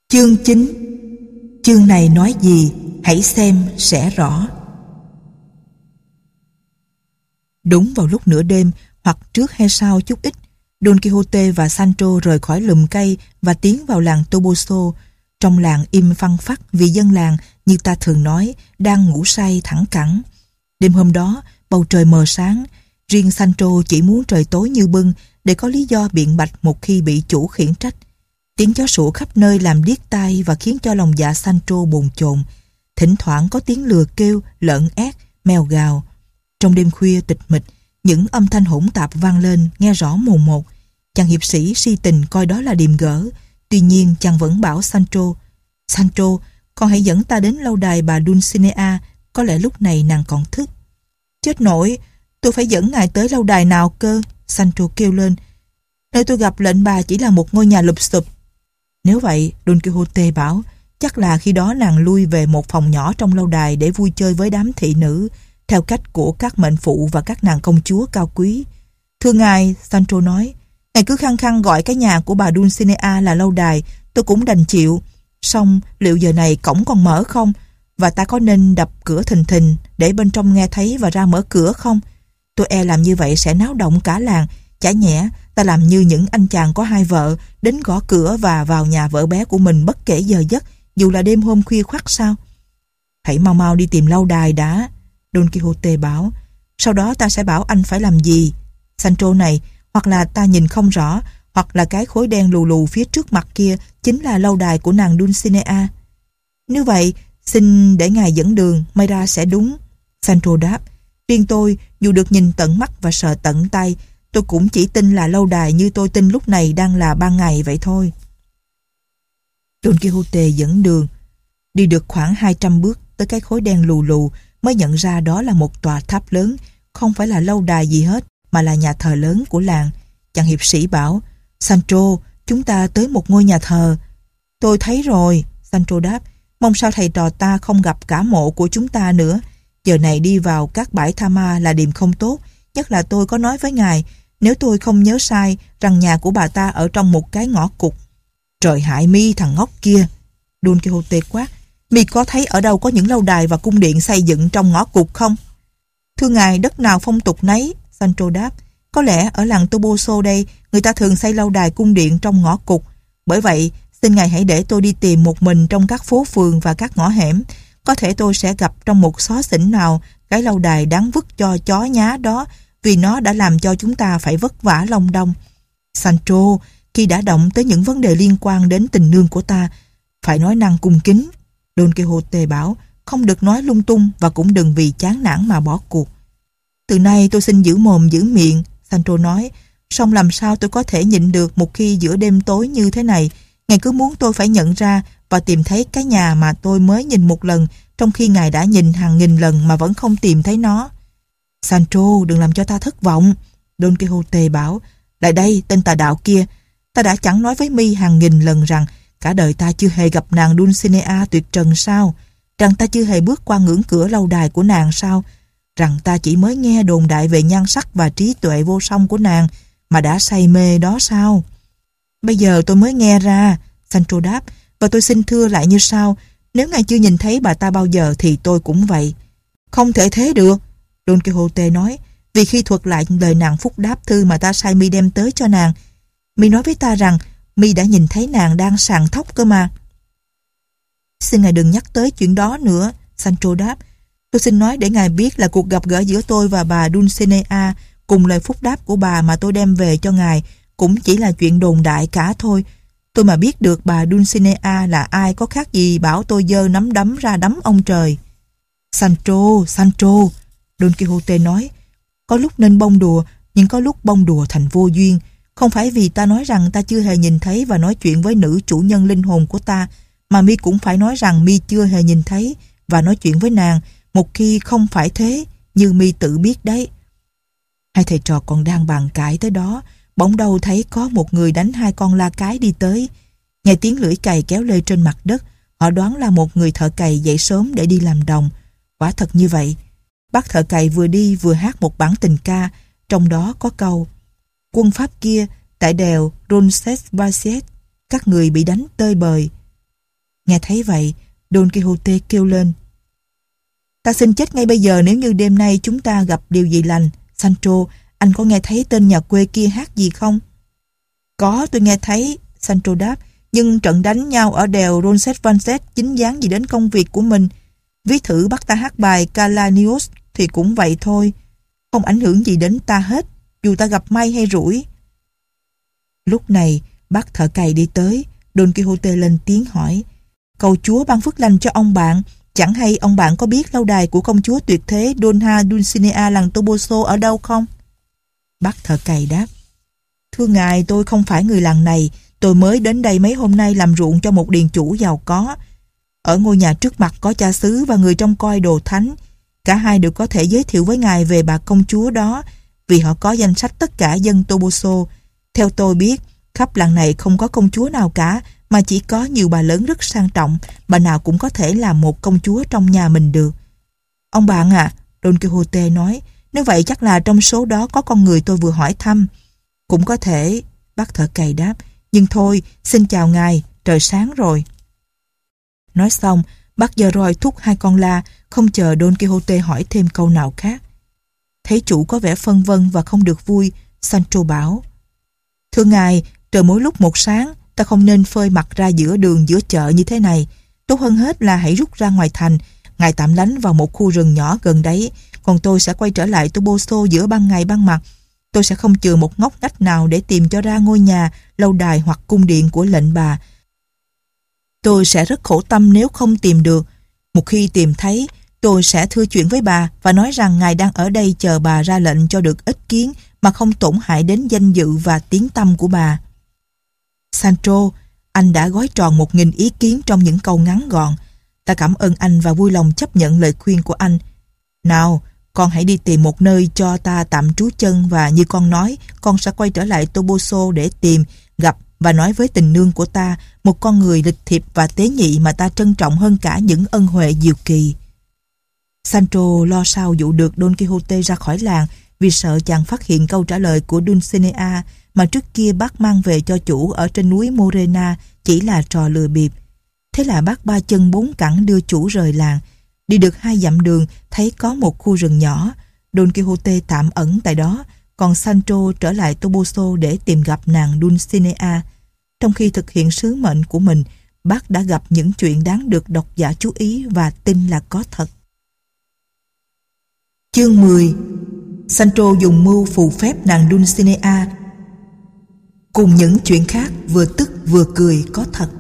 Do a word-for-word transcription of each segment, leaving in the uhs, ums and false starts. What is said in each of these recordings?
Chương chín. Chương này nói gì? Hãy xem sẽ rõ. Đúng vào lúc nửa đêm, hoặc trước hay sau chút ít, Don Quixote và Sancho rời khỏi lùm cây và tiến vào làng Toboso. Trong làng im phăng phắc vì dân làng, như ta thường nói, đang ngủ say thẳng cẳng. Đêm hôm đó, bầu trời mờ sáng. Riêng Sancho chỉ muốn trời tối như bưng để có lý do biện bạch một khi bị chủ khiển trách. Tiếng chó sủa khắp nơi làm điếc tai và khiến cho lòng dạ Sancho bồn chồn. Thỉnh thoảng có tiếng lừa kêu, lợn ét, mèo gào. Trong đêm khuya tịch mịch, những âm thanh hỗn tạp vang lên nghe rõ mồn một. Chàng hiệp sĩ si tình coi đó là điềm gỡ. Tuy nhiên chàng vẫn bảo Sancho: Sancho, con hãy dẫn ta đến lâu đài bà Dulcinea, có lẽ lúc này nàng còn thức. Chết nổi, tôi phải dẫn ngài tới lâu đài nào cơ? Sancho kêu lên. Nơi tôi gặp lệnh bà chỉ là một ngôi nhà lụp xụp. Nếu vậy, Don Quixote bảo, chắc là khi đó nàng lui về một phòng nhỏ trong lâu đài để vui chơi với đám thị nữ, theo cách của các mệnh phụ và các nàng công chúa cao quý. Thưa ngài, Sancho nói, ngài cứ khăng khăng gọi cái nhà của bà Dulcinea là lâu đài, tôi cũng đành chịu. Song liệu giờ này cổng còn mở không? Và ta có nên đập cửa thình thình để bên trong nghe thấy và ra mở cửa không? Tôi e làm như vậy sẽ náo động cả làng. Chả nhẽ ta làm như những anh chàng có hai vợ, đến gõ cửa và vào nhà vợ bé của mình bất kể giờ giấc, dù là đêm hôm khuya khoắt sao? Hãy mau mau đi tìm lâu đài đã, Don Quixote bảo. Sau đó ta sẽ bảo anh phải làm gì. Sancho này, hoặc là ta nhìn không rõ, hoặc là cái khối đen lù lù phía trước mặt kia chính là lâu đài của nàng Dulcinea. Nếu vậy, xin để ngài dẫn đường, may ra sẽ đúng. Sancho đáp. Riêng tôi, dù được nhìn tận mắt và sờ tận tay, tôi cũng chỉ tin là lâu đài như tôi tin lúc này đang là ban ngày vậy thôi. Don Quixote dẫn đường. Đi được khoảng hai trăm bước tới cái khối đen lù lù mới nhận ra đó là một tòa tháp lớn, không phải là lâu đài gì hết, mà là nhà thờ lớn của làng. Chàng hiệp sĩ bảo, Sancho, chúng ta tới một ngôi nhà thờ. Tôi thấy rồi, Sancho đáp, mong sao thầy trò ta không gặp cả mộ của chúng ta nữa. Giờ này đi vào các bãi tha ma là điềm không tốt, nhất là tôi có nói với ngài, nếu tôi không nhớ sai, rằng nhà của bà ta ở trong một cái ngõ cụt. Trời hại mi thằng ngốc kia, Don Quixote quát, mi có thấy ở đâu có những lâu đài và cung điện xây dựng trong ngõ cụt không? Thưa ngài, đất nào phong tục nấy, Sancho đáp. Có lẽ ở làng Toboso đây, người ta thường xây lâu đài cung điện trong ngõ cụt. Bởi vậy, xin ngài hãy để tôi đi tìm một mình trong các phố phường và các ngõ hẻm. Có thể tôi sẽ gặp trong một xó xỉnh nào cái lâu đài đáng vứt cho chó nhá đó, vì nó đã làm cho chúng ta phải vất vả long đong. Sancho, khi đã động tới những vấn đề liên quan đến tình nương của ta, phải nói năng cung kính. Don Quixote bảo, không được nói lung tung và cũng đừng vì chán nản mà bỏ cuộc. Từ nay tôi xin giữ mồm giữ miệng, Sancho nói, song làm sao tôi có thể nhịn được một khi giữa đêm tối như thế này, ngài cứ muốn tôi phải nhận ra và tìm thấy cái nhà mà tôi mới nhìn một lần, trong khi ngài đã nhìn hàng nghìn lần mà vẫn không tìm thấy nó. Sancho, đừng làm cho ta thất vọng, Don Quixote bảo. Lại đây, tên tà đạo kia, ta đã chẳng nói với mi hàng nghìn lần rằng cả đời ta chưa hề gặp nàng Dulcinea tuyệt trần sao? Rằng ta chưa hề bước qua ngưỡng cửa lâu đài của nàng sao? Rằng ta chỉ mới nghe đồn đại về nhan sắc và trí tuệ vô song của nàng mà đã say mê đó sao? Bây giờ tôi mới nghe ra, Sancho đáp, và tôi xin thưa lại như sau, nếu ngài chưa nhìn thấy bà ta bao giờ thì tôi cũng vậy. Không thể thế được, Don Quixote nói, vì khi thuật lại lời nàng phúc đáp thư mà ta sai mi đem tới cho nàng, mi nói với ta rằng mi đã nhìn thấy nàng đang sàn tóc cơ mà. Xin ngài đừng nhắc tới chuyện đó nữa, Sancho đáp. Tôi xin nói để ngài biết là cuộc gặp gỡ giữa tôi và bà Dulcinea cùng lời phúc đáp của bà mà tôi đem về cho ngài cũng chỉ là chuyện đồn đại cả thôi. Tôi mà biết được bà Dulcinea là ai có khác gì bảo tôi giơ nắm đấm ra đấm ông trời. Sancho, Sancho, Don Quixote nói, có lúc nên bông đùa, nhưng có lúc bông đùa thành vô duyên. Không phải vì ta nói rằng ta chưa hề nhìn thấy và nói chuyện với nữ chủ nhân linh hồn của ta, mà mi cũng phải nói rằng mi chưa hề nhìn thấy và nói chuyện với nàng, một khi không phải thế, như mi tự biết đấy. Hai thầy trò còn đang bàn cãi tới đó, bỗng đâu thấy có một người đánh hai con la cái đi tới. Nghe tiếng lưỡi cày kéo lê trên mặt đất, họ đoán là một người thợ cày dậy sớm để đi làm đồng. Quả thật như vậy. Bác thợ cày vừa đi vừa hát một bản tình ca, trong đó có câu: quân Pháp kia tại đèo Roncesvalles, các người bị đánh tơi bời. Nghe thấy vậy, Don Quixote kêu lên: Ta xin chết ngay bây giờ nếu như đêm nay chúng ta gặp điều gì lành. Sancho, anh có nghe thấy tên nhà quê kia hát gì không? Có, tôi nghe thấy, Sancho đáp. Nhưng trận đánh nhau ở đèo Roncesvalles chính dáng gì đến công việc của mình. Ví thử bắt ta hát bài Calanios thì cũng vậy thôi. Không ảnh hưởng gì đến ta hết, dù ta gặp may hay rủi. Lúc này, bác thợ cày đi tới. Don Quixote lên tiếng hỏi: Cầu chúa ban phước lành cho ông bạn. Chẳng hay ông bạn có biết lâu đài của công chúa tuyệt thế Donna Dulcinea làng Toboso ở đâu không? Bác thợ cày đáp: Thưa ngài, tôi không phải người làng này. Tôi mới đến đây mấy hôm nay làm ruộng cho một điền chủ giàu có. Ở ngôi nhà trước mặt có cha xứ và người trông coi đồ thánh. Cả hai đều có thể giới thiệu với ngài về bà công chúa đó, vì họ có danh sách tất cả dân Toboso. Theo tôi biết, khắp làng này không có công chúa nào cả, mà chỉ có nhiều bà lớn rất sang trọng, bà nào cũng có thể làm một công chúa trong nhà mình được. Ông bạn à, Don Quixote nói, nếu vậy chắc là trong số đó có con người tôi vừa hỏi thăm. Cũng có thể, bác thợ cày đáp, nhưng thôi, xin chào ngài, trời sáng rồi. Nói xong, bác giơ roi thúc hai con la, không chờ Don Quixote hỏi thêm câu nào khác. Thấy chủ có vẻ phân vân và không được vui, Sancho bảo: Thưa ngài, trời mỗi lúc một sáng, ta không nên phơi mặt ra giữa đường giữa chợ như thế này. Tốt hơn hết là hãy rút ra ngoài thành, ngài tạm lánh vào một khu rừng nhỏ gần đấy, còn tôi sẽ quay trở lại Toboso giữa ban ngày ban mặt. Tôi sẽ không chừa một ngóc ngách nào để tìm cho ra ngôi nhà, lâu đài hoặc cung điện của lệnh bà. Tôi sẽ rất khổ tâm nếu không tìm được. Một khi tìm thấy, tôi sẽ thưa chuyện với bà và nói rằng ngài đang ở đây chờ bà ra lệnh cho được ích kiến mà không tổn hại đến danh dự và tiếng tăm của bà. Sancho, anh đã gói tròn một nghìn ý kiến trong những câu ngắn gọn. Ta cảm ơn anh và vui lòng chấp nhận lời khuyên của anh. Nào, con hãy đi tìm một nơi cho ta tạm trú chân và như con nói, con sẽ quay trở lại Toboso để tìm, gặp và nói với tình nương của ta, một con người lịch thiệp và tế nhị mà ta trân trọng hơn cả những ân huệ diệu kỳ. Sancho lo sao dụ được Don Quixote ra khỏi làng vì sợ chàng phát hiện câu trả lời của Dulcinea mà trước kia bác mang về cho chủ ở trên núi Morena chỉ là trò lừa bịp. Thế là bác ba chân bốn cẳng đưa chủ rời làng. Đi được hai dặm đường thấy có một khu rừng nhỏ. Don Quixote tạm ẩn tại đó, còn Sancho trở lại Toboso để tìm gặp nàng Dulcinea. Trong khi thực hiện sứ mệnh của mình, bác đã gặp những chuyện đáng được độc giả chú ý và tin là có thật. Chương mười. Sancho dùng mưu phù phép nàng Dulcinea, cùng những chuyện khác vừa tức vừa cười có thật.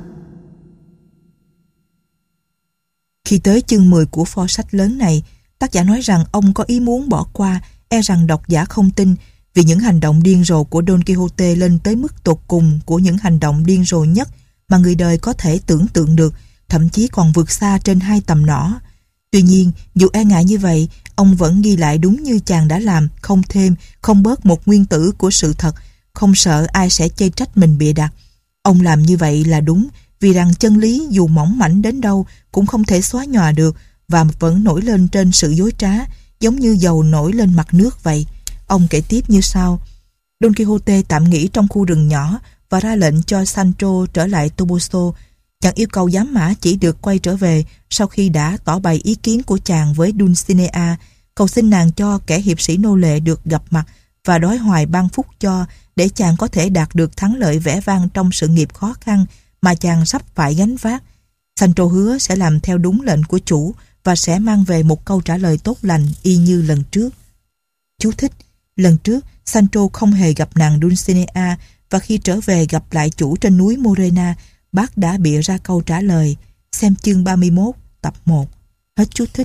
Khi tới chương mười của pho sách lớn này, tác giả nói rằng ông có ý muốn bỏ qua, e rằng độc giả không tin, vì những hành động điên rồ của Don Quixote lên tới mức tột cùng của những hành động điên rồ nhất mà người đời có thể tưởng tượng được, thậm chí còn vượt xa trên hai tầm nỏ. Tuy nhiên, dù e ngại như vậy, ông vẫn ghi lại đúng như chàng đã làm, không thêm, không bớt một nguyên tử của sự thật, không sợ ai sẽ chê trách mình bịa đặt. Ông làm như vậy là đúng, vì rằng chân lý dù mỏng mảnh đến đâu cũng không thể xóa nhòa được và vẫn nổi lên trên sự dối trá, giống như dầu nổi lên mặt nước vậy. Ông kể tiếp như sau: Don Quixote tạm nghỉ trong khu rừng nhỏ và ra lệnh cho Sancho trở lại Toboso. Chàng yêu cầu giám mã chỉ được quay trở về sau khi đã tỏ bày ý kiến của chàng với Dulcinea, cầu xin nàng cho kẻ hiệp sĩ nô lệ được gặp mặt và đói hoài ban phúc cho, để chàng có thể đạt được thắng lợi vẻ vang trong sự nghiệp khó khăn mà chàng sắp phải gánh vác. Sancho hứa sẽ làm theo đúng lệnh của chủ và sẽ mang về một câu trả lời tốt lành y như lần trước. Chú thích: lần trước Sancho không hề gặp nàng Dulcinea, và khi trở về gặp lại chủ trên núi Morena, bác đã bịa ra câu trả lời. Xem chương ba mươi mốt tập một. Hết chú thích.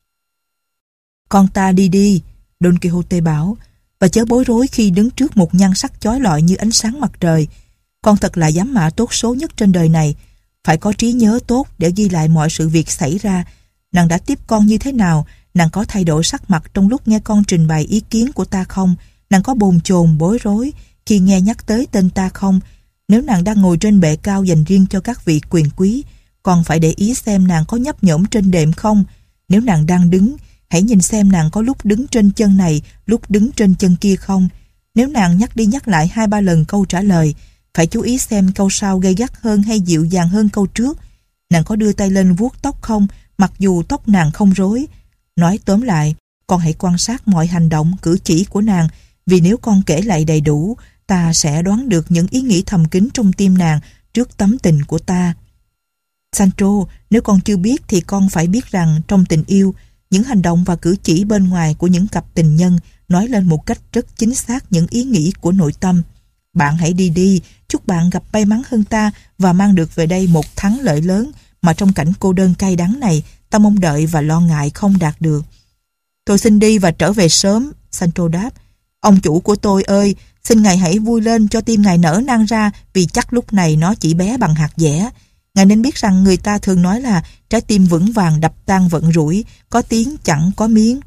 Con ta đi đi, Don Quixote bảo, và chớ bối rối khi đứng trước một nhan sắc chói lọi như ánh sáng mặt trời. Con thật là giám mã tốt số nhất trên đời này, phải có trí nhớ tốt để ghi lại mọi sự việc xảy ra. Nàng đã tiếp con như thế nào? Nàng có thay đổi sắc mặt trong lúc nghe con trình bày ý kiến của ta không? Nàng có bồn chồn bối rối khi nghe nhắc tới tên ta không? Nếu nàng đang ngồi trên bệ cao dành riêng cho các vị quyền quý, còn phải để ý xem nàng có nhấp nhổm trên đệm không? Nếu nàng đang đứng, hãy nhìn xem nàng có lúc đứng trên chân này, lúc đứng trên chân kia không? Nếu nàng nhắc đi nhắc lại hai ba lần câu trả lời, phải chú ý xem câu sau gay gắt hơn hay dịu dàng hơn câu trước. Nàng có đưa tay lên vuốt tóc không, mặc dù tóc nàng không rối? Nói tóm lại, con hãy quan sát mọi hành động, cử chỉ của nàng, vì nếu con kể lại đầy đủ, ta sẽ đoán được những ý nghĩ thầm kín trong tim nàng trước tấm tình của ta. Sancho, nếu con chưa biết thì con phải biết rằng trong tình yêu, những hành động và cử chỉ bên ngoài của những cặp tình nhân nói lên một cách rất chính xác những ý nghĩ của nội tâm. Bạn hãy đi đi, chúc bạn gặp may mắn hơn ta và mang được về đây một thắng lợi lớn mà trong cảnh cô đơn cay đắng này ta mong đợi và lo ngại không đạt được. Tôi xin đi và trở về sớm, Sancho đáp. Ông chủ của tôi ơi, xin ngài hãy vui lên cho tim ngài nở nang ra, vì chắc lúc này nó chỉ bé bằng hạt dẻ. Ngài nên biết rằng người ta thường nói là trái tim vững vàng đập tan vận rủi, có tiếng chẳng có miếng.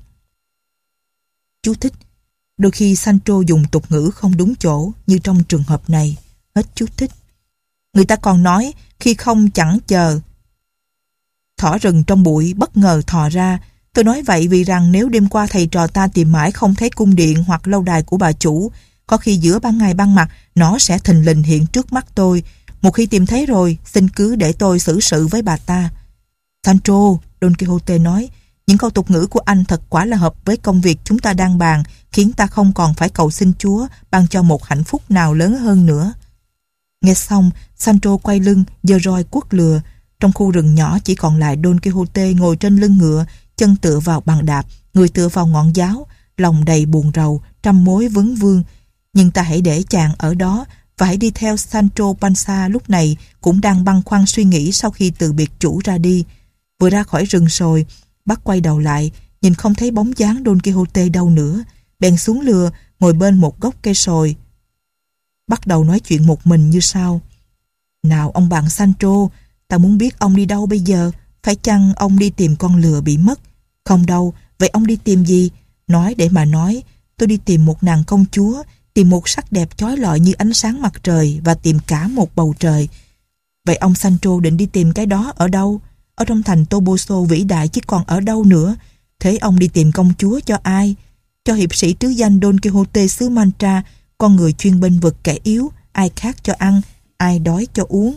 Chú thích: đôi khi Sancho dùng tục ngữ không đúng chỗ, như trong trường hợp này. Hết chú thích. Người ta còn nói, khi không chẳng chờ, thỏ rừng trong bụi bất ngờ thò ra. Tôi nói vậy vì rằng nếu đêm qua thầy trò ta tìm mãi không thấy cung điện hoặc lâu đài của bà chủ, có khi giữa ban ngày ban mặt nó sẽ thình lình hiện trước mắt tôi. Một khi tìm thấy rồi, xin cứ để tôi xử sự với bà ta. Sancho, Don Quixote nói, những câu tục ngữ của anh thật quả là hợp với công việc chúng ta đang bàn, khiến ta không còn phải cầu xin Chúa ban cho một hạnh phúc nào lớn hơn nữa. Nghe xong, Sancho quay lưng, giơ roi quất lừa. Trong khu rừng nhỏ chỉ còn lại Don Quixote ngồi trên lưng ngựa, chân tựa vào bàn đạp, người tựa vào ngọn giáo, lòng đầy buồn rầu, trăm mối vấn vương. Nhưng ta hãy để chàng ở đó và hãy đi theo Sancho Panza lúc này cũng đang băn khoăn suy nghĩ sau khi từ biệt chủ ra đi. Vừa ra khỏi rừng sồi, bắt quay đầu lại, nhìn không thấy bóng dáng Don Quixote đâu nữa, bèn xuống lừa, ngồi bên một gốc cây sồi. Bắt đầu nói chuyện một mình như sau. Nào ông bạn Sancho, ta muốn biết ông đi đâu bây giờ, phải chăng ông đi tìm con lừa bị mất? Không đâu, vậy ông đi tìm gì? Nói để mà nói, tôi đi tìm một nàng công chúa, tìm một sắc đẹp chói lọi như ánh sáng mặt trời và tìm cả một bầu trời. Vậy ông Sancho định đi tìm cái đó ở đâu? Ở trong thành Toboso vĩ đại chứ còn ở đâu nữa? Thế ông đi tìm công chúa cho ai? Cho hiệp sĩ trứ danh Don Quixote xứ Mancha, con người chuyên bênh vực kẻ yếu, ai khát cho ăn, ai đói cho uống.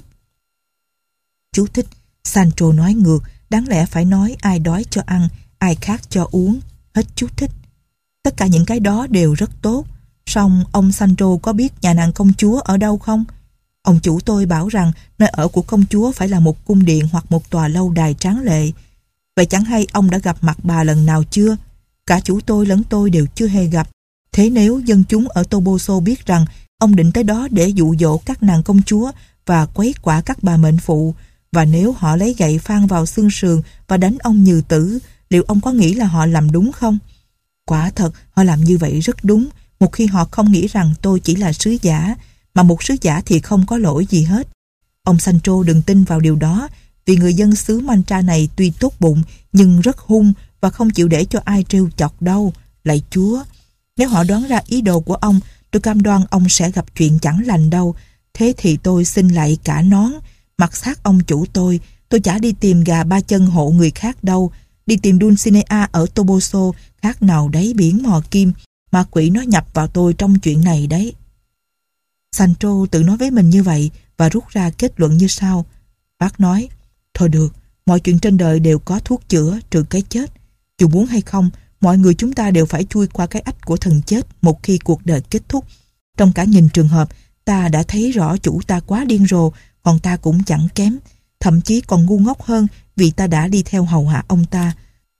Chú thích: Sancho nói ngược, đáng lẽ phải nói ai đói cho ăn, ai khát cho uống. Hết chú thích. Tất cả những cái đó đều rất tốt. Song ông Sancho có biết nhà nàng công chúa ở đâu không? Ông chủ tôi bảo rằng nơi ở của công chúa phải là một cung điện hoặc một tòa lâu đài tráng lệ. Vậy chẳng hay ông đã gặp mặt bà lần nào chưa? Cả chủ tôi lẫn tôi đều chưa hề gặp. Thế nếu dân chúng ở Toboso biết rằng ông định tới đó để dụ dỗ các nàng công chúa và quấy quả các bà mệnh phụ, và nếu họ lấy gậy phang vào xương sườn và đánh ông như tử, liệu ông có nghĩ là họ làm đúng không? Quả thật, họ làm như vậy rất đúng, một khi họ không nghĩ rằng tôi chỉ là sứ giả, mà một sứ giả thì không có lỗi gì hết. Ông Sancho đừng tin vào điều đó, vì người dân xứ Mancha này tuy tốt bụng, nhưng rất hung và không chịu để cho ai trêu chọc đâu. Lạy Chúa, nếu họ đoán ra ý đồ của ông, tôi cam đoan ông sẽ gặp chuyện chẳng lành đâu. Thế thì tôi xin lạy cả nón, mặc xác ông chủ tôi, tôi chả đi tìm gà ba chân hộ người khác đâu. Đi tìm Dulcinea ở Toboso khác nào đáy biển mò kim, ma quỷ nó nhập vào tôi trong chuyện này đấy. Sancho tự nói với mình như vậy và rút ra kết luận như sau. Bác nói, thôi được, mọi chuyện trên đời đều có thuốc chữa trừ cái chết. Dù muốn hay không, mọi người chúng ta đều phải chui qua cái ách của thần chết một khi cuộc đời kết thúc. Trong cả nghìn trường hợp, ta đã thấy rõ chủ ta quá điên rồ, còn ta cũng chẳng kém, thậm chí còn ngu ngốc hơn vì ta đã đi theo hầu hạ ông ta.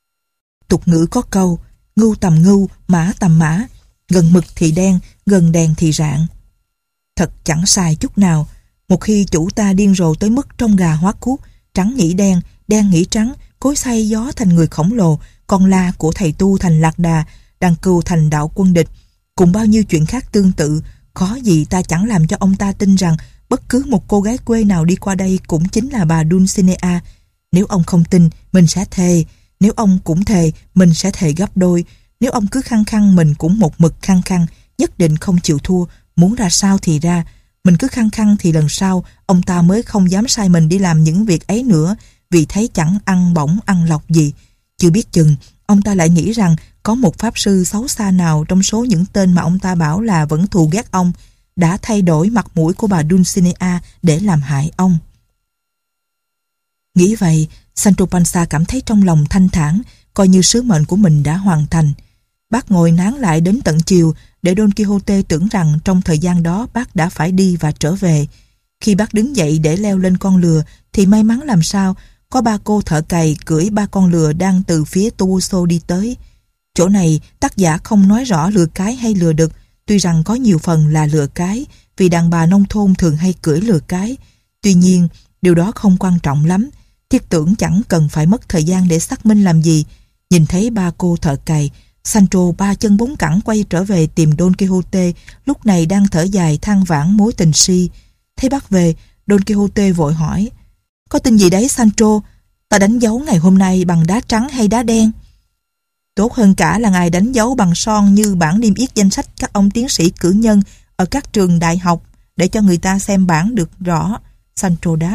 Tục ngữ có câu, ngưu tầm ngưu, mã tầm mã, gần mực thì đen, gần đèn thì rạng. Thật chẳng sai chút nào. Một khi chủ ta điên rồ tới mức trong gà hóa cuốc, trắng nghĩ đen, đen nghĩ trắng, cối xay gió thành người khổng lồ, con la của thầy tu thành lạc đà, đàn cừu thành đạo quân địch, cùng bao nhiêu chuyện khác tương tự, khó gì ta chẳng làm cho ông ta tin rằng bất cứ một cô gái quê nào đi qua đây cũng chính là bà Dulcinea. Nếu ông không tin, mình sẽ thề. Nếu ông cũng thề, mình sẽ thề gấp đôi. Nếu ông cứ khăng khăng, mình cũng một mực khăng khăng, nhất định không chịu thua, muốn ra sao thì ra. Mình cứ khăng khăng thì lần sau ông ta mới không dám sai mình đi làm những việc ấy nữa, vì thấy chẳng ăn bổng ăn lọc gì. Chưa biết chừng ông ta lại nghĩ rằng có một pháp sư xấu xa nào trong số những tên mà ông ta bảo là vẫn thù ghét ông đã thay đổi mặt mũi của bà Dulcinea để làm hại ông. Nghĩ vậy, Sancho Panza cảm thấy trong lòng thanh thản, coi như sứ mệnh của mình đã hoàn thành. Bác ngồi nán lại đến tận chiều để Don Quixote tưởng rằng trong thời gian đó bác đã phải đi và trở về. Khi bác đứng dậy để leo lên con lừa thì may mắn làm sao có ba cô thợ cày cưỡi ba con lừa đang từ phía Toboso đi tới. Chỗ này tác giả không nói rõ lừa cái hay lừa đực, tuy rằng có nhiều phần là lừa cái vì đàn bà nông thôn thường hay cưỡi lừa cái. Tuy nhiên, điều đó không quan trọng lắm. Thiết tưởng chẳng cần phải mất thời gian để xác minh làm gì. Nhìn thấy ba cô thợ cày, Sancho ba chân bốn cẳng quay trở về tìm Don Quixote, lúc này đang thở dài than vãn mối tình si. Thấy bác về, Don Quixote vội hỏi: "Có tin gì đấy Sancho? Ta đánh dấu ngày hôm nay bằng đá trắng hay đá đen?" "Tốt hơn cả là ngài đánh dấu bằng son như bản niêm yết danh sách các ông tiến sĩ cử nhân ở các trường đại học để cho người ta xem bản được rõ," Sancho đáp.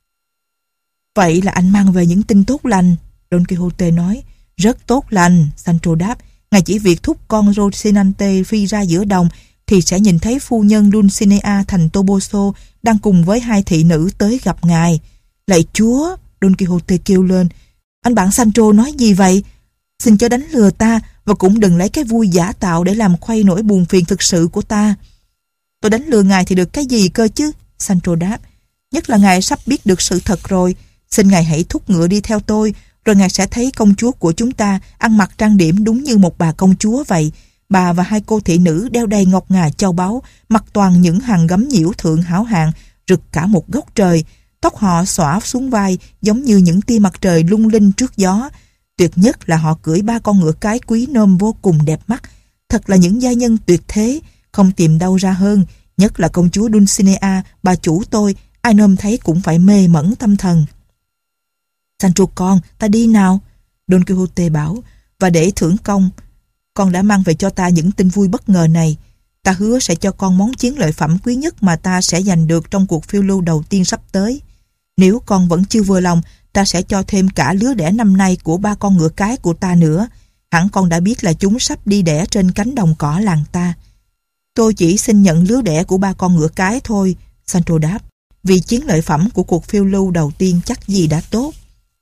"Vậy là anh mang về những tin tốt lành," Don Quixote nói. "Rất tốt lành," Sancho đáp. "Ngài chỉ việc thúc con Rocinante phi ra giữa đồng thì sẽ nhìn thấy phu nhân Dulcinea thành Toboso đang cùng với hai thị nữ tới gặp ngài." "Lạy chúa!" Don Quixote kêu lên. "Anh bạn Sancho nói gì vậy? Xin chớ đánh lừa ta và cũng đừng lấy cái vui giả tạo để làm khuây nỗi buồn phiền thực sự của ta." "Tôi đánh lừa ngài thì được cái gì cơ chứ?" Sancho đáp. "Nhất là ngài sắp biết được sự thật rồi. Xin ngài hãy thúc ngựa đi theo tôi, rồi ngài sẽ thấy công chúa của chúng ta ăn mặc trang điểm đúng như một bà công chúa vậy. Bà và hai cô thị nữ đeo đầy ngọc ngà châu báu, mặc toàn những hàng gấm nhiễu thượng hảo hạng, rực cả một góc trời. Tóc họ xõa xuống vai giống như những tia mặt trời lung linh trước gió. Tuyệt nhất là họ cưỡi ba con ngựa cái quý nôm vô cùng đẹp mắt. Thật là những gia nhân tuyệt thế, không tìm đâu ra hơn. Nhất là công chúa Dulcinea, bà chủ tôi, ai nôm thấy cũng phải mê mẩn tâm thần." "Sancho con, ta đi nào," Don Quixote bảo, "và để thưởng công, con đã mang về cho ta những tin vui bất ngờ này. Ta hứa sẽ cho con món chiến lợi phẩm quý nhất mà ta sẽ giành được trong cuộc phiêu lưu đầu tiên sắp tới. Nếu con vẫn chưa vừa lòng, ta sẽ cho thêm cả lứa đẻ năm nay của ba con ngựa cái của ta nữa. Hẳn con đã biết là chúng sắp đi đẻ trên cánh đồng cỏ làng ta." "Tôi chỉ xin nhận lứa đẻ của ba con ngựa cái thôi," Sancho đáp, "vì chiến lợi phẩm của cuộc phiêu lưu đầu tiên chắc gì đã tốt."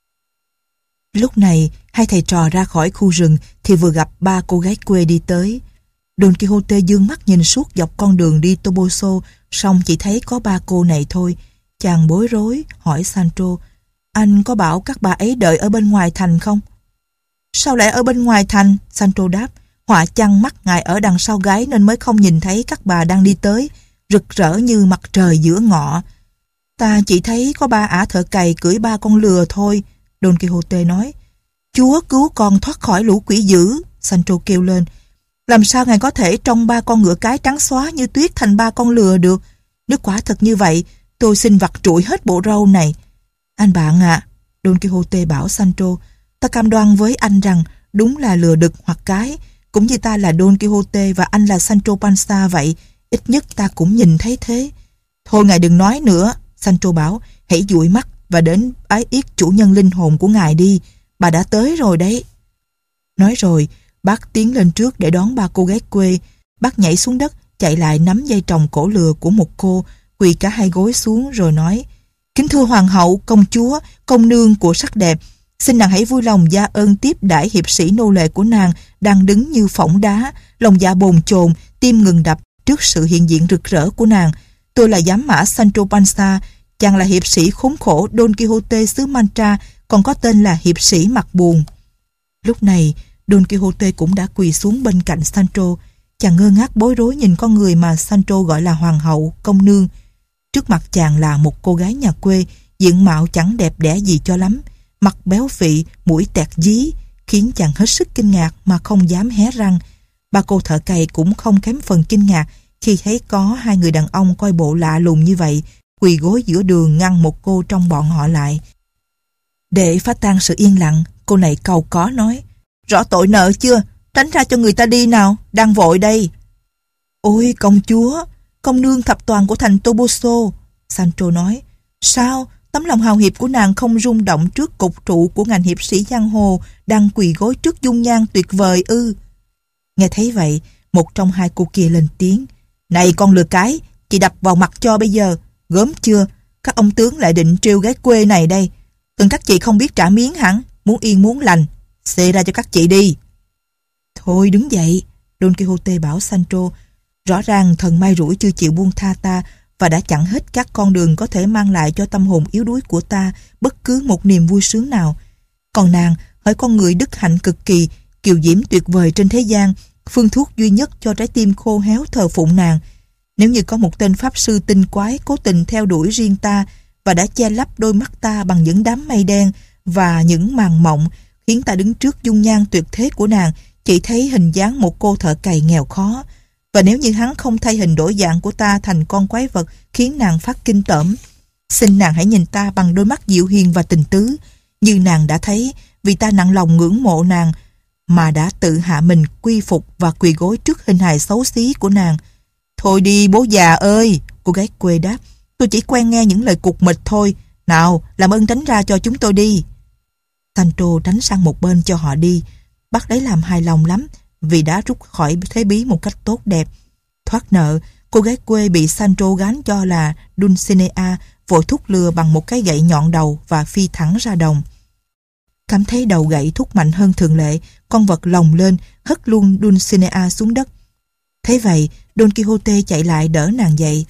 Lúc này, hai thầy trò ra khỏi khu rừng thì vừa gặp ba cô gái quê đi tới. Don Quixote dương mắt nhìn suốt dọc con đường đi Toboso, song chỉ thấy có ba cô này thôi. Chàng bối rối, hỏi Sancho: "Anh có bảo các bà ấy đợi ở bên ngoài thành không?" "Sao lại ở bên ngoài thành?" Sancho đáp. "Họa chăng mắt ngài ở đằng sau gáy nên mới không nhìn thấy các bà đang đi tới, rực rỡ như mặt trời giữa ngọ." "Ta chỉ thấy có ba ả thợ cày cưỡi ba con lừa thôi," Don Quixote nói. "Chúa cứu con thoát khỏi lũ quỷ dữ," Sancho kêu lên. "Làm sao ngài có thể trông ba con ngựa cái trắng xóa như tuyết thành ba con lừa được? Nếu quả thật như vậy, tôi xin vặt trụi hết bộ râu này." "Anh bạn ạ," Don Quixote bảo Sancho, "ta cam đoan với anh rằng đúng là lừa đực hoặc cái, cũng như ta là Don Quixote và anh là Sancho Panza vậy, ít nhất ta cũng nhìn thấy thế." "Thôi ngài đừng nói nữa," Sancho bảo, "hãy dụi mắt và đến ái yết chủ nhân linh hồn của ngài đi, bà đã tới rồi đấy." Nói rồi, bác tiến lên trước để đón ba cô gái quê. Bác nhảy xuống đất, chạy lại nắm dây tròng cổ lừa của một cô, quỳ cả hai gối xuống rồi nói: "Kính thưa hoàng hậu, công chúa, công nương của sắc đẹp, xin nàng hãy vui lòng gia ơn tiếp đãi hiệp sĩ nô lệ của nàng đang đứng như phỏng đá, lòng dạ bồn chồn, tim ngừng đập trước sự hiện diện rực rỡ của nàng. Tôi là giám mã Sancho Panza, chàng là hiệp sĩ khốn khổ Don Quixote xứ Mancha, còn có tên là hiệp sĩ mặt buồn." Lúc này, Don Quixote cũng đã quỳ xuống bên cạnh Sancho. Chàng ngơ ngác bối rối nhìn con người mà Sancho gọi là hoàng hậu, công nương. Trước mặt chàng là một cô gái nhà quê, diện mạo chẳng đẹp đẽ gì cho lắm, mặt béo phị, mũi tẹt dí, khiến chàng hết sức kinh ngạc mà không dám hé răng. Ba cô thợ cày cũng không kém phần kinh ngạc khi thấy có hai người đàn ông coi bộ lạ lùng như vậy quỳ gối giữa đường ngăn một cô trong bọn họ lại. Để phá tan sự yên lặng, cô này cầu có nói: "Rõ tội nợ chưa? Tránh ra cho người ta đi nào, đang vội đây." "Ôi công chúa, công nương thập toàn của thành Toboso," Sancho nói. "Sao tấm lòng hào hiệp của nàng không rung động trước cột trụ của ngành hiệp sĩ giang hồ đang quỳ gối trước dung nhan tuyệt vời ư?" Nghe thấy vậy, một trong hai cô kia lên tiếng: "Này con lừa cái, chị đập vào mặt cho bây giờ. Gớm chưa? Các ông tướng lại định trêu gái quê này đây. Tưởng các chị không biết trả miếng hẳn, muốn yên muốn lành, xê ra cho các chị đi. Thôi đứng dậy, Don Quixote bảo Sancho. Rõ ràng thần may rủi chưa chịu buông tha ta và đã chặn hết các con đường có thể mang lại cho tâm hồn yếu đuối của ta bất cứ một niềm vui sướng nào. Còn nàng, hỡi con người đức hạnh cực kỳ, kiều diễm tuyệt vời trên thế gian, phương thuốc duy nhất cho trái tim khô héo thờ phụng nàng. Nếu như có một tên pháp sư tinh quái cố tình theo đuổi riêng ta và đã che lấp đôi mắt ta bằng những đám mây đen và những màn mộng, khiến ta đứng trước dung nhan tuyệt thế của nàng chỉ thấy hình dáng một cô thợ cày nghèo khó. Và nếu như hắn không thay hình đổi dạng của ta thành con quái vật khiến nàng phát kinh tởm, xin nàng hãy nhìn ta bằng đôi mắt dịu hiền và tình tứ, như nàng đã thấy, vì ta nặng lòng ngưỡng mộ nàng mà đã tự hạ mình quy phục và quỳ gối trước hình hài xấu xí của nàng. Thôi đi bố già ơi, cô gái quê đáp, tôi chỉ quen nghe những lời cục mịch thôi. Nào, làm ơn tránh ra cho chúng tôi đi. Sancho tránh sang một bên cho họ đi. Bác lấy làm hài lòng lắm vì đã rút khỏi thế bí một cách tốt đẹp. Thoát nợ, cô gái quê bị Sancho gán cho là Dulcinea vội thúc lừa bằng một cái gậy nhọn đầu và phi thẳng ra đồng. Cảm thấy đầu gậy thúc mạnh hơn thường lệ, con vật lồng lên hất luôn Dulcinea xuống đất. Thế vậy, Don Quixote chạy lại đỡ nàng dậy.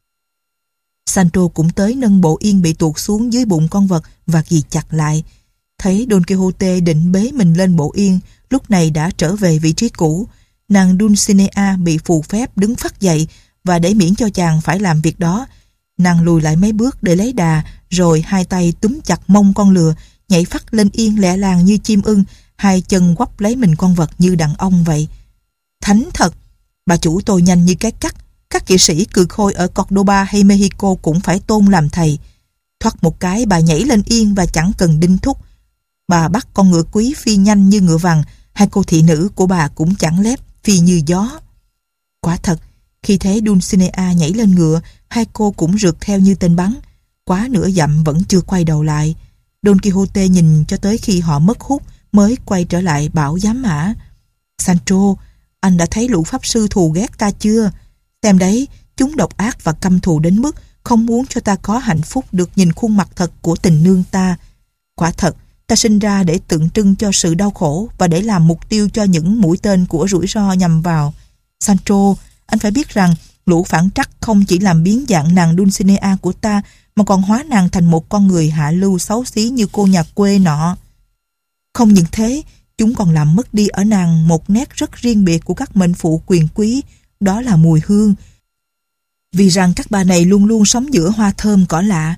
Sancho cũng tới nâng bộ yên bị tuột xuống dưới bụng con vật và ghi chặt lại. Thấy Don Quixote định bế mình lên bộ yên, lúc này đã trở về vị trí cũ. Nàng Dulcinea bị phù phép đứng phắt dậy, và để miễn cho chàng phải làm việc đó, nàng lùi lại mấy bước để lấy đà, rồi hai tay túm chặt mông con lừa, nhảy phắt lên yên lẹ làng như chim ưng, hai chân quắp lấy mình con vật như đàn ông vậy. Thánh thật, bà chủ tôi nhanh như cái cắt, các kỵ sĩ cừ khôi ở Cordoba hay Mexico cũng phải tôn làm thầy. Thoát một cái bà nhảy lên yên và chẳng cần đinh thúc. Bà bắt con ngựa quý phi nhanh như ngựa vằn, hai cô thị nữ của bà cũng chẳng lép, phi như gió. Quả thật, khi thấy Dulcinea nhảy lên ngựa, hai cô cũng rượt theo như tên bắn. Quá nửa dặm vẫn chưa quay đầu lại. Don Quixote nhìn cho tới khi họ mất hút mới quay trở lại bảo giám mã. Sancho, anh đã thấy lũ pháp sư thù ghét ta chưa? Xem đấy, chúng độc ác và căm thù đến mức không muốn cho ta có hạnh phúc được nhìn khuôn mặt thật của tình nương ta. Quả thật, ta sinh ra để tượng trưng cho sự đau khổ và để làm mục tiêu cho những mũi tên của rủi ro nhằm vào. Sancho, anh phải biết rằng lũ phản trắc không chỉ làm biến dạng nàng Dulcinea của ta mà còn hóa nàng thành một con người hạ lưu xấu xí như cô nhà quê nọ. Không những thế, chúng còn làm mất đi ở nàng một nét rất riêng biệt của các mệnh phụ quyền quý, đó là mùi hương. Vì rằng các bà này luôn luôn sống giữa hoa thơm cỏ lạ.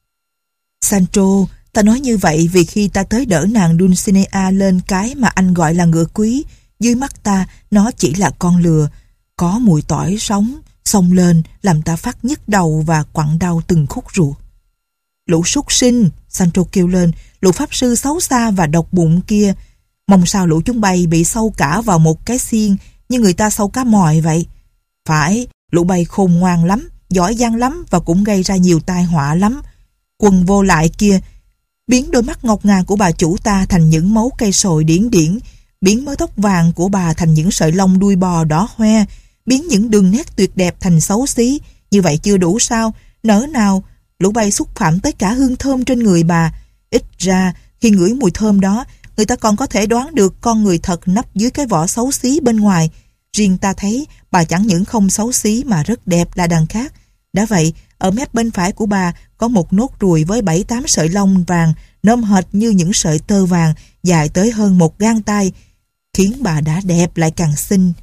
Sancho, ta nói như vậy vì khi ta tới đỡ nàng Dulcinea lên cái mà anh gọi là ngựa quý, dưới mắt ta nó chỉ là con lừa, có mùi tỏi sống, xông lên làm ta phát nhức đầu và quặn đau từng khúc ruột. Lũ súc sinh, Sancho kêu lên, lũ pháp sư xấu xa và độc bụng kia, mong sao lũ chúng bay bị sâu cả vào một cái xiên như người ta sâu cá mòi vậy. Phải, lũ bay khôn ngoan lắm, giỏi giang lắm và cũng gây ra nhiều tai họa lắm. Quần vô lại kia, biến đôi mắt ngọc ngà của bà chủ ta thành những mấu cây sồi điển điển, biến mớ tóc vàng của bà thành những sợi lông đuôi bò đỏ hoe, biến những đường nét tuyệt đẹp thành xấu xí. Như vậy chưa đủ sao? Nỡ nào lũ bay xúc phạm tới cả hương thơm trên người bà. Ít ra khi ngửi mùi thơm đó, người ta còn có thể đoán được con người thật nấp dưới cái vỏ xấu xí bên ngoài. Riêng ta thấy bà chẳng những không xấu xí mà rất đẹp là đằng khác. Đã vậy, ở mép bên phải của bà có một nốt ruồi với bảy tám sợi lông vàng nôm hệt như những sợi tơ vàng dài tới hơn một gang tay, khiến bà đã đẹp lại càng xinh.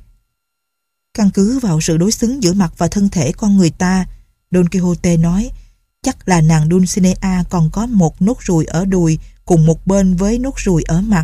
Căn cứ vào sự đối xứng giữa mặt và thân thể con người ta, Don Quixote nói, chắc là nàng Dulcinea còn có một nốt ruồi ở đùi cùng một bên với nốt ruồi ở mặt.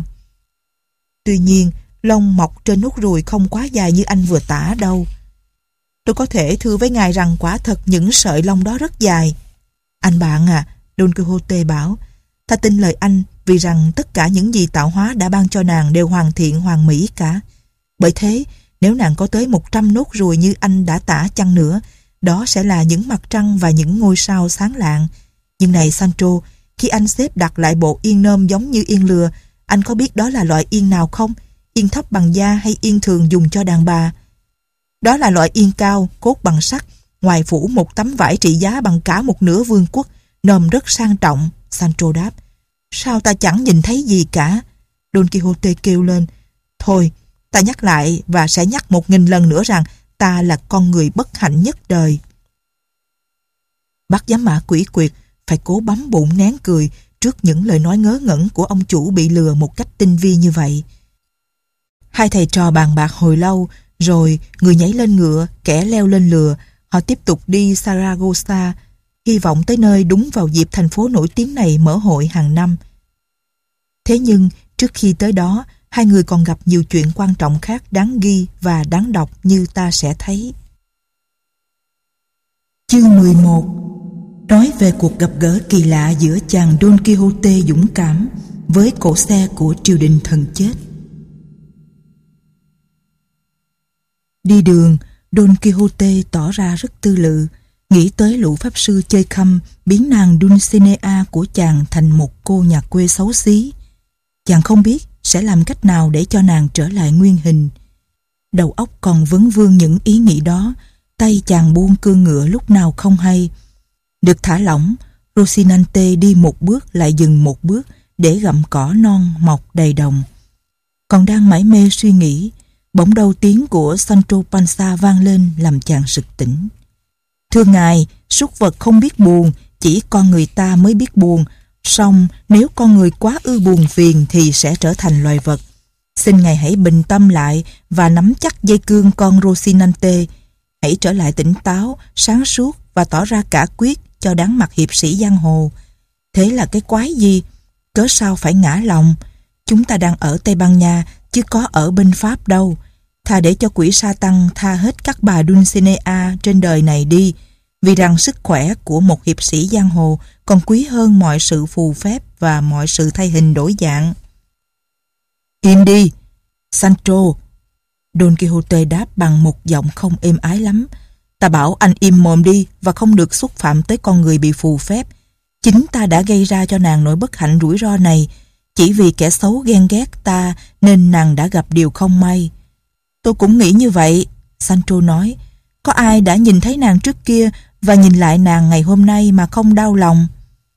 Tuy nhiên, lông mọc trên nốt ruồi không quá dài như anh vừa tả đâu. Tôi có thể thưa với ngài rằng quả thật những sợi lông đó rất dài. Anh bạn à, Don Quixote bảo, ta tin lời anh vì rằng tất cả những gì tạo hóa đã ban cho nàng đều hoàn thiện hoàn mỹ cả. Bởi thế, nếu nàng có tới một trăm nốt ruồi như anh đã tả chăng nữa, đó sẽ là những mặt trăng và những ngôi sao sáng lạng. Nhưng này Sancho, khi anh xếp đặt lại bộ yên nôm giống như yên lừa, anh có biết đó là loại yên nào không? Yên thấp bằng da hay yên thường dùng cho đàn bà? Đó là loại yên cao, cốt bằng sắt, ngoài phủ một tấm vải trị giá bằng cả một nửa vương quốc, nôm rất sang trọng, Sancho đáp. Sao ta chẳng nhìn thấy gì cả? Don Quixote kêu lên. Thôi, ta nhắc lại và sẽ nhắc một nghìn lần nữa rằng ta là con người bất hạnh nhất đời. Bác giám mã quỷ quyệt phải cố bấm bụng nén cười trước những lời nói ngớ ngẩn của ông chủ bị lừa một cách tinh vi như vậy. Hai thầy trò bàn bạc hồi lâu, rồi người nhảy lên ngựa, kẻ leo lên lừa. Họ tiếp tục đi Saragossa, hy vọng tới nơi đúng vào dịp thành phố nổi tiếng này mở hội hàng năm. Thế nhưng, trước khi tới đó, hai người còn gặp nhiều chuyện quan trọng khác đáng ghi và đáng đọc như ta sẽ thấy. Chương mười một nói về cuộc gặp gỡ kỳ lạ giữa chàng Don Quixote dũng cảm với cỗ xe của triều đình thần chết. Đi đường, Don Quixote tỏ ra rất tư lự, nghĩ tới lũ pháp sư chơi khăm biến nàng Dulcinea của chàng thành một cô nhà quê xấu xí. Chàng không biết sẽ làm cách nào để cho nàng trở lại nguyên hình. Đầu óc còn vấn vương những ý nghĩ đó, tay chàng buông cương ngựa lúc nào không hay. Được thả lỏng, Rocinante đi một bước lại dừng một bước để gặm cỏ non mọc đầy đồng. Còn đang mải mê suy nghĩ, bỗng đâu tiếng của Sancho Panza vang lên làm chàng sực tỉnh. Thưa ngài, súc vật không biết buồn, chỉ con người ta mới biết buồn. Song nếu con người quá ư buồn phiền thì sẽ trở thành loài vật. Xin ngài hãy bình tâm lại và nắm chắc dây cương con Rocinante. Hãy trở lại tỉnh táo, sáng suốt và tỏ ra cả quyết cho đáng mặt hiệp sĩ giang hồ. Thế là cái quái gì? Cớ sao phải ngã lòng? Chúng ta đang ở Tây Ban Nha chứ có ở bên Pháp đâu. Thà để cho quỷ sa tăng tha hết các bà Dulcinea trên đời này đi, vì rằng sức khỏe của một hiệp sĩ giang hồ còn quý hơn mọi sự phù phép và mọi sự thay hình đổi dạng. Im đi, Sancho. Don Quixote đáp bằng một giọng không êm ái lắm. Ta bảo anh im mồm đi và không được xúc phạm tới con người bị phù phép. Chính ta đã gây ra cho nàng nỗi bất hạnh rủi ro này. Chỉ vì kẻ xấu ghen ghét ta nên nàng đã gặp điều không may. Tôi cũng nghĩ như vậy, Sancho nói. Có ai đã nhìn thấy nàng trước kia và nhìn lại nàng ngày hôm nay mà không đau lòng?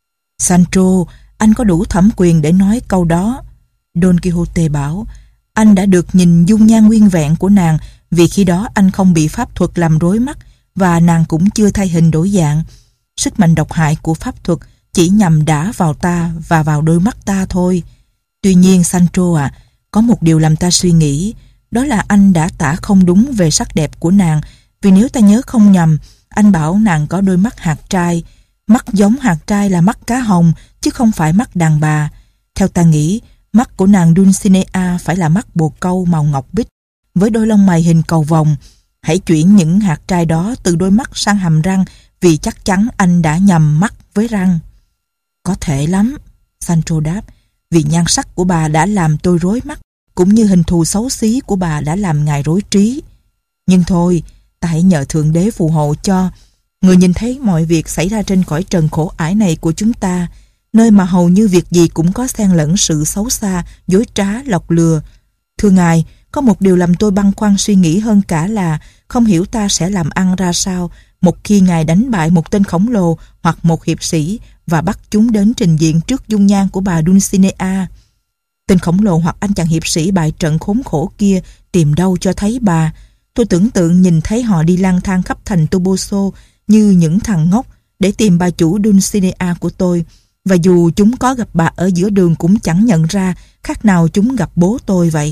Sancho, anh có đủ thẩm quyền để nói câu đó. Don Quixote bảo. Anh đã được nhìn dung nhan nguyên vẹn của nàng, vì khi đó anh không bị pháp thuật làm rối mắt và nàng cũng chưa thay hình đổi dạng. Sức mạnh độc hại của pháp thuật chỉ nhằm đả vào ta và vào đôi mắt ta thôi. Tuy nhiên Sancho à, có một điều làm ta suy nghĩ, đó là anh đã tả không đúng về sắc đẹp của nàng, vì nếu ta nhớ không nhầm, anh bảo nàng có đôi mắt hạt trai. Mắt giống hạt trai là mắt cá hồng, chứ không phải mắt đàn bà. Theo ta nghĩ, mắt của nàng Dulcinea phải là mắt bồ câu màu ngọc bích, với đôi lông mày hình cầu vồng. Hãy chuyển những hạt trai đó từ đôi mắt sang hàm răng, vì chắc chắn anh đã nhầm mắt với răng. Có thể lắm, Sancho đáp, vì nhan sắc của bà đã làm tôi rối mắt, cũng như hình thù xấu xí của bà đã làm ngài rối trí. Nhưng thôi, ta hãy nhờ Thượng Đế phù hộ cho. Người nhìn thấy mọi việc xảy ra trên cõi trần khổ ải này của chúng ta, nơi mà hầu như việc gì cũng có xen lẫn sự xấu xa, dối trá, lọc lừa. Thưa ngài, có một điều làm tôi băn khoăn suy nghĩ hơn cả là không hiểu ta sẽ làm ăn ra sao một khi ngài đánh bại một tên khổng lồ hoặc một hiệp sĩ và bắt chúng đến trình diện trước dung nhan của bà Dulcinea. Tên khổng lồ hoặc anh chàng hiệp sĩ bại trận khốn khổ kia tìm đâu cho thấy bà. Tôi tưởng tượng nhìn thấy họ đi lang thang khắp thành Toboso như những thằng ngốc để tìm bà chủ Dulcinea của tôi, và dù chúng có gặp bà ở giữa đường cũng chẳng nhận ra, khác nào chúng gặp bố tôi vậy.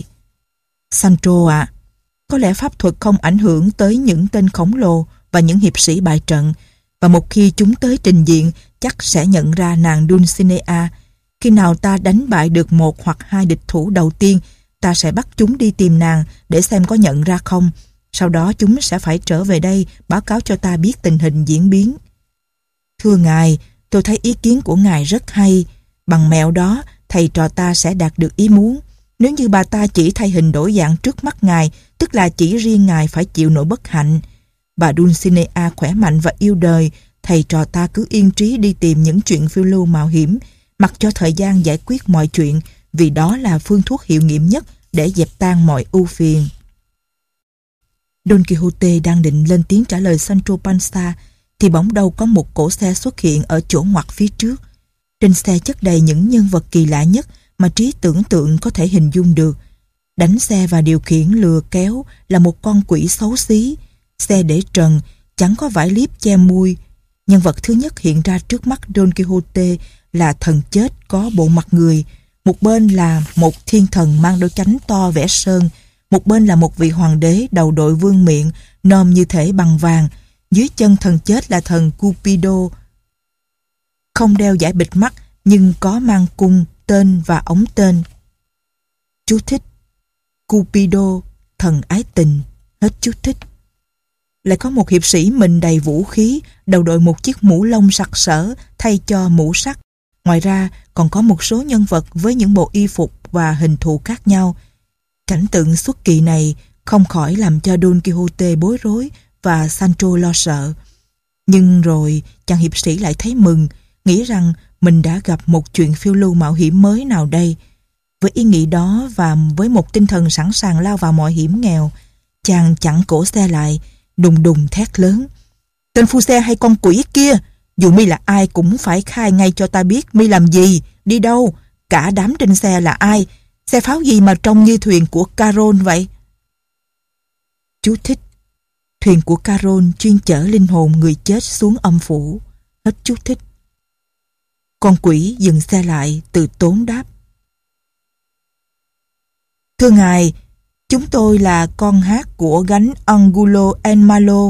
Sancho ạ, à, có lẽ pháp thuật không ảnh hưởng tới những tên khổng lồ và những hiệp sĩ bại trận, và một khi chúng tới trình diện chắc sẽ nhận ra nàng Dulcinea. Khi nào ta đánh bại được một hoặc hai địch thủ đầu tiên, ta sẽ bắt chúng đi tìm nàng để xem có nhận ra không. Sau đó chúng sẽ phải trở về đây báo cáo cho ta biết tình hình diễn biến. Thưa ngài, tôi thấy ý kiến của ngài rất hay. Bằng mẹo đó, thầy trò ta sẽ đạt được ý muốn. Nếu như bà ta chỉ thay hình đổi dạng trước mắt ngài, tức là chỉ riêng ngài phải chịu nỗi bất hạnh. Bà Dulcinea khỏe mạnh và yêu đời, thầy trò ta cứ yên trí đi tìm những chuyện phiêu lưu mạo hiểm, mặc cho thời gian giải quyết mọi chuyện, vì đó là phương thuốc hiệu nghiệm nhất để dẹp tan mọi ưu phiền. Don Quixote đang định lên tiếng trả lời Sancho Panza thì bỗng đâu có một cỗ xe xuất hiện ở chỗ ngoặt phía trước. Trên xe chất đầy những nhân vật kỳ lạ nhất mà trí tưởng tượng có thể hình dung được. Đánh xe và điều khiển lừa kéo là một con quỷ xấu xí. Xe để trần, chẳng có vải liếp che mui. Nhân vật thứ nhất hiện ra trước mắt Don Quixote là thần chết có bộ mặt người. Một bên là một thiên thần mang đôi cánh to vẽ sơn, một bên là một vị hoàng đế đầu đội vương miện, nôm như thể bằng vàng. Dưới chân thần chết là thần Cupido, không đeo dải bịt mắt nhưng có mang cung, tên và ống tên. Chú thích: Cupido, thần ái tình. Hết chú thích. Lại có một hiệp sĩ mình đầy vũ khí, đầu đội một chiếc mũ lông sặc sỡ thay cho mũ sắt. Ngoài ra còn có một số nhân vật với những bộ y phục và hình thù khác nhau. Cảnh tượng xuất kỳ này không khỏi làm cho Don Quixote bối rối và Sancho lo sợ. Nhưng rồi chàng hiệp sĩ lại thấy mừng, nghĩ rằng mình đã gặp một chuyện phiêu lưu mạo hiểm mới nào đây. Với ý nghĩ đó và với một tinh thần sẵn sàng lao vào mọi hiểm nghèo, chàng chặn cổ xe lại, đùng đùng thét lớn: "Tên phu xe hay con quỷ kia, dù mi là ai cũng phải khai ngay cho ta biết mi làm gì, đi đâu, cả đám trên xe là ai, xe pháo gì mà trông như thuyền của Caron vậy?" Chú thích: thuyền của Caron chuyên chở linh hồn người chết xuống âm phủ. Hết chú thích. Con quỷ dừng xe lại, từ tốn đáp: "Thưa ngài, chúng tôi là con hát của gánh Angulo El Malo.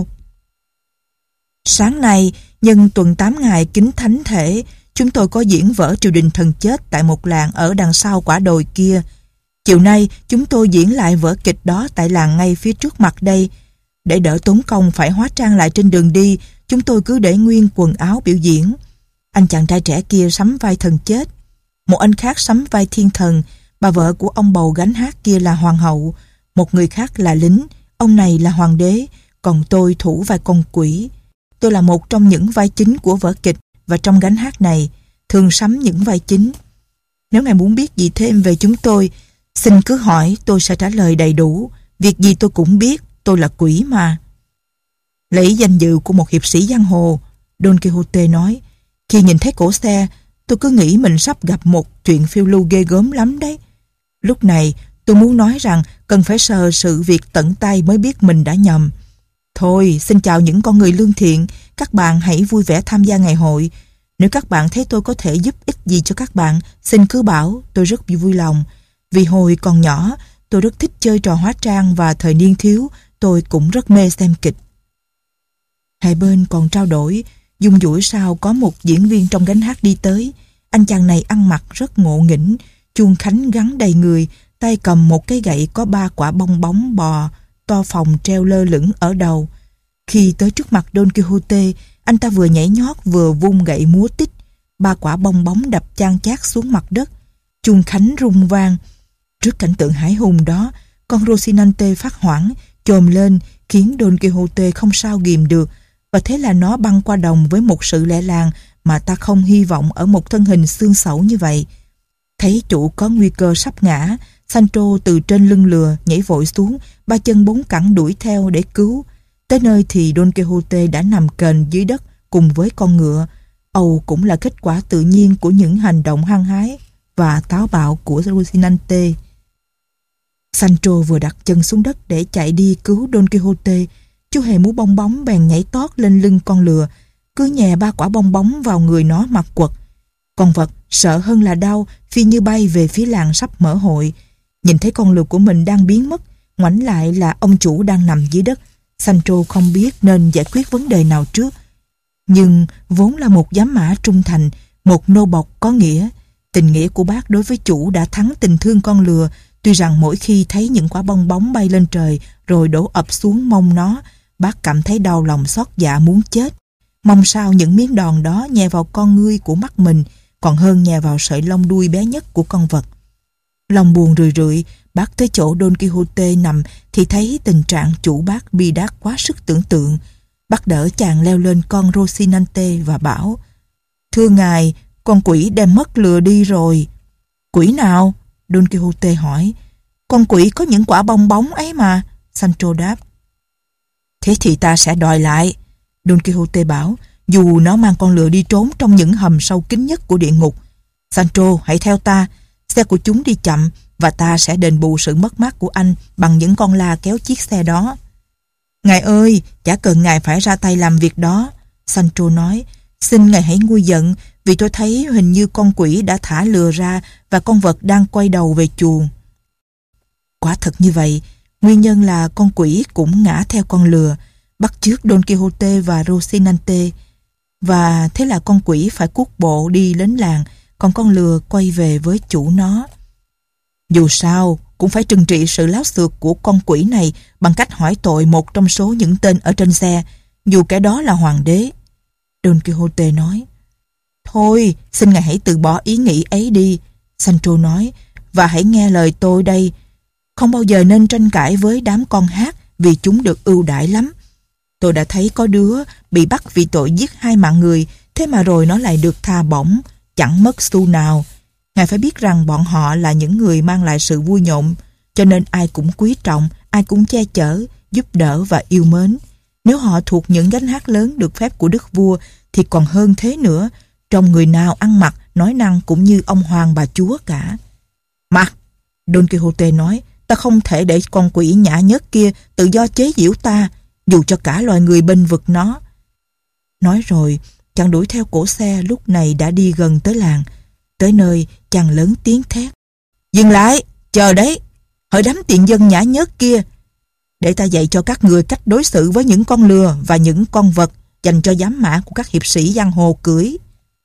Sáng nay, nhân tuần tám ngày kính thánh thể, chúng tôi có diễn vở triều đình thần chết tại một làng ở đằng sau quả đồi kia. Chiều nay, chúng tôi diễn lại vở kịch đó tại làng ngay phía trước mặt đây. Để đỡ tốn công phải hóa trang lại trên đường đi, chúng tôi cứ để nguyên quần áo biểu diễn. Anh chàng trai trẻ kia sắm vai thần chết, một anh khác sắm vai thiên thần, bà vợ của ông bầu gánh hát kia là hoàng hậu, một người khác là lính, ông này là hoàng đế, còn tôi thủ vai con quỷ. Tôi là một trong những vai chính của vở kịch và trong gánh hát này thường sắm những vai chính. Nếu ngài muốn biết gì thêm về chúng tôi, xin cứ hỏi, tôi sẽ trả lời đầy đủ. Việc gì tôi cũng biết, tôi là quỷ mà." Lấy danh dự của một hiệp sĩ giang hồ, Don Quixote nói: "Khi nhìn thấy cổ xe, tôi cứ nghĩ mình sắp gặp một chuyện phiêu lưu ghê gớm lắm đấy. Lúc này tôi muốn nói rằng cần phải sờ sự việc tận tay mới biết mình đã nhầm. Thôi, xin chào những con người lương thiện, các bạn hãy vui vẻ tham gia ngày hội. Nếu các bạn thấy tôi có thể giúp ích gì cho các bạn, xin cứ bảo, tôi rất vui lòng. Vì hồi còn nhỏ, tôi rất thích chơi trò hóa trang và thời niên thiếu, tôi cũng rất mê xem kịch." Hai bên còn trao đổi, dung dũi sau có một diễn viên trong gánh hát đi tới. Anh chàng này ăn mặc rất ngộ nghĩnh, chuông khánh gắn đầy người, tay cầm một cái gậy có ba quả bong bóng bò to phồng treo lơ lửng ở đầu. Khi tới trước mặt Don Quixote, anh ta vừa nhảy nhót vừa vung gậy múa tít. Ba quả bong bóng đập chan chát xuống mặt đất, chuông khánh rung vang. Trước cảnh tượng hãi hùng đó, con Rocinante phát hoảng, chồm lên khiến Don Quixote không sao ghìm được, và thế là nó băng qua đồng với một sự lẹ làng mà ta không hy vọng ở một thân hình xương xẩu như vậy. Thấy chủ có nguy cơ sắp ngã, Sancho từ trên lưng lừa nhảy vội xuống, ba chân bốn cẳng đuổi theo để cứu. Tới nơi thì Don Quixote đã nằm kềnh dưới đất cùng với con ngựa. Âu cũng là kết quả tự nhiên của những hành động hăng hái và táo bạo của Rocinante. Sancho vừa đặt chân xuống đất để chạy đi cứu Don Quixote, chú hề múa bong bóng bèn nhảy tót lên lưng con lừa, cứ nhè ba quả bong bóng vào người nó mà quật. Con vật sợ hơn là đau, phi như bay về phía làng sắp mở hội. Nhìn thấy con lừa của mình đang biến mất, ngoảnh lại là ông chủ đang nằm dưới đất. Sancho không biết nên giải quyết vấn đề nào trước. Nhưng vốn là một giám mã trung thành, một nô bộc có nghĩa, tình nghĩa của bác đối với chủ đã thắng tình thương con lừa. Tuy rằng mỗi khi thấy những quả bong bóng bay lên trời rồi đổ ập xuống mông nó, bác cảm thấy đau lòng xót dạ muốn chết. Mong sao những miếng đòn đó nhè vào con ngươi của mắt mình, còn hơn nhè vào sợi lông đuôi bé nhất của con vật. Lòng buồn rười rượi, bác tới chỗ Don Quixote nằm thì thấy tình trạng chủ bác bi đát quá sức tưởng tượng. Bác đỡ chàng leo lên con Rocinante và bảo: "Thưa ngài, con quỷ đem mất lừa đi rồi." "Quỷ nào?" Don Quixote hỏi. "Con quỷ có những quả bong bóng ấy mà," Sancho đáp. "Thế thì ta sẽ đòi lại," Don Quixote bảo. dù nó mang con lừa đi trốn trong những hầm sâu kín nhất của địa ngục. Sancho, hãy theo ta. Xe của chúng đi chậm và ta sẽ đền bù sự mất mát của anh bằng những con la kéo chiếc xe đó. Ngài ơi, chả cần ngài phải ra tay làm việc đó, Sancho nói. Xin ngài hãy nguôi giận, vì tôi thấy hình như con quỷ đã thả lừa ra và con vật đang quay đầu về chuồng. Quả thật như vậy, nguyên nhân là con quỷ cũng ngã theo con lừa, bắt chước Don Quixote và Rocinante, và thế là con quỷ phải cuốc bộ đi đến làng, còn con lừa quay về với chủ nó. Dù sao, cũng phải trừng trị sự láo xược của con quỷ này bằng cách hỏi tội một trong số những tên ở trên xe, dù kẻ đó là hoàng đế. Don Quixote nói. Thôi, xin ngài hãy từ bỏ ý nghĩ ấy đi, Sancho nói, và hãy nghe lời tôi đây. Không bao giờ nên tranh cãi với đám con hát vì chúng được ưu đãi lắm. Tôi đã thấy có đứa bị bắt vì tội giết hai mạng người, thế mà rồi nó lại được tha bổng, chẳng mất xu nào. Ngài phải biết rằng bọn họ là những người mang lại sự vui nhộn, cho nên ai cũng quý trọng, ai cũng che chở, giúp đỡ và yêu mến. Nếu họ thuộc những gánh hát lớn được phép của đức vua thì còn hơn thế nữa, trong người nào ăn mặc, nói năng cũng như ông hoàng bà chúa cả. Mà, Don Quixote nói, ta không thể để con quỷ nhã nhớt kia tự do chế giễu ta, dù cho cả loài người bênh vực nó. Nói rồi, chàng đuổi theo cổ xe lúc này đã đi gần tới làng. Tới nơi, chàng lớn tiếng thét. Dừng lại, chờ đấy, hỡi đám tiện dân nhã nhớt kia. Để ta dạy cho các người cách đối xử với những con lừa và những con vật dành cho giám mã của các hiệp sĩ giang hồ cưỡi.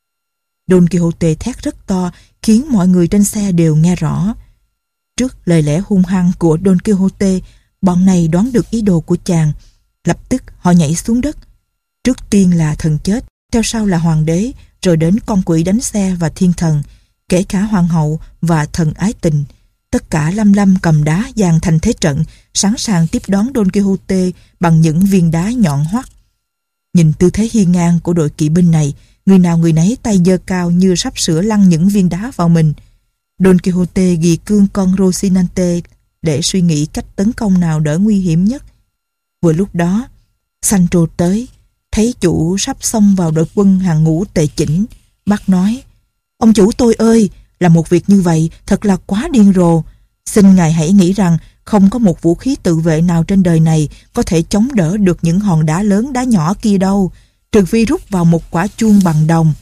Don Quixote thét rất to, khiến mọi người trên xe đều nghe rõ. Trước lời lẽ hung hăng của Don Quixote, bọn này đoán được ý đồ của chàng. Lập tức họ nhảy xuống đất. Trước tiên là thần chết, theo sau là hoàng đế, rồi đến con quỷ đánh xe và thiên thần, kể cả hoàng hậu và thần ái tình. Tất cả lăm lăm cầm đá dàn thành thế trận, sẵn sàng tiếp đón Don Quixote bằng những viên đá nhọn hoắt. Nhìn tư thế hiên ngang của đội kỵ binh này, người nào người nấy tay giơ cao như sắp sửa lăn những viên đá vào mình. Don Quixote ghi cương con Rocinante để suy nghĩ cách tấn công nào đỡ nguy hiểm nhất. Vừa lúc đó, Sancho tới, thấy chủ sắp xông vào đội quân hàng ngũ tề chỉnh, bác nói: Ông chủ tôi ơi, làm một việc như vậy thật là quá điên rồ. Xin ngài hãy nghĩ rằng không có một vũ khí tự vệ nào trên đời này có thể chống đỡ được những hòn đá lớn đá nhỏ kia đâu, trừ phi rút vào một quả chuông bằng đồng.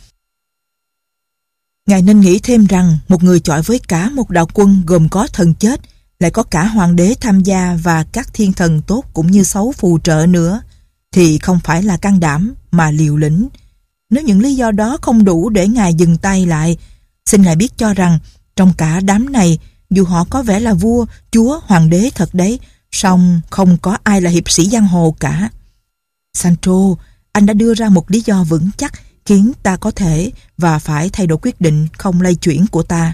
Ngài nên nghĩ thêm rằng một người chọi với cả một đạo quân gồm có thần chết, lại có cả hoàng đế tham gia và các thiên thần tốt cũng như xấu phù trợ nữa, thì không phải là can đảm mà liều lĩnh. Nếu những lý do đó không đủ để ngài dừng tay lại, xin ngài biết cho rằng trong cả đám này, dù họ có vẻ là vua, chúa, hoàng đế thật đấy, song không có ai là hiệp sĩ giang hồ cả. Sancho, anh đã đưa ra một lý do vững chắc khiến ta có thể và phải thay đổi quyết định không lay chuyển của ta.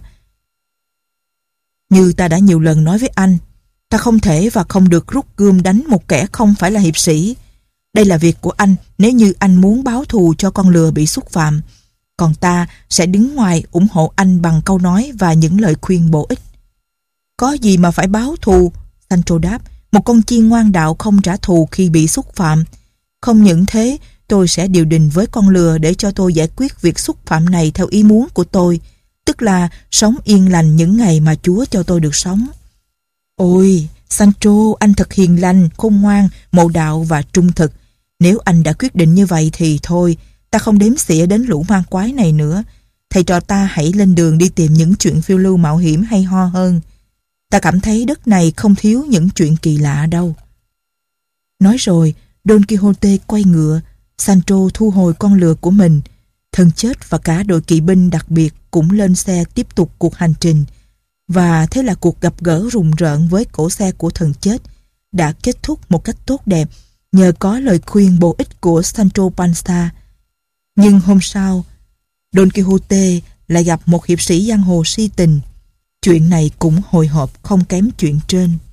Như ta đã nhiều lần nói với anh, ta không thể và không được rút gươm đánh một kẻ không phải là hiệp sĩ. Đây là việc của anh nếu như anh muốn báo thù cho con lừa bị xúc phạm. Còn ta sẽ đứng ngoài ủng hộ anh bằng câu nói và những lời khuyên bổ ích. Có gì mà phải báo thù? Sancho đáp, một con chiên ngoan đạo không trả thù khi bị xúc phạm. Không những thế, tôi sẽ điều đình với con lừa để cho tôi giải quyết việc xúc phạm này theo ý muốn của tôi, tức là sống yên lành những ngày mà Chúa cho tôi được sống. Ôi, Sancho, anh thật hiền lành, khôn ngoan, mộ đạo và trung thực. Nếu anh đã quyết định như vậy thì thôi, ta không đếm xỉa đến lũ ma quái này nữa. Thầy trò ta hãy lên đường đi tìm những chuyện phiêu lưu mạo hiểm hay ho hơn. Ta cảm thấy đất này không thiếu những chuyện kỳ lạ đâu. Nói rồi, Don Quixote quay ngựa, Sancho thu hồi con lừa của mình. Thần chết và cả đội kỵ binh đặc biệt cũng lên xe tiếp tục cuộc hành trình. Và thế là cuộc gặp gỡ rùng rợn với cỗ xe của thần chết đã kết thúc một cách tốt đẹp nhờ có lời khuyên bổ ích của Sancho Panza. Nhưng hôm sau, Don Quixote lại gặp một hiệp sĩ giang hồ si tình. Chuyện này cũng hồi hộp không kém chuyện trên.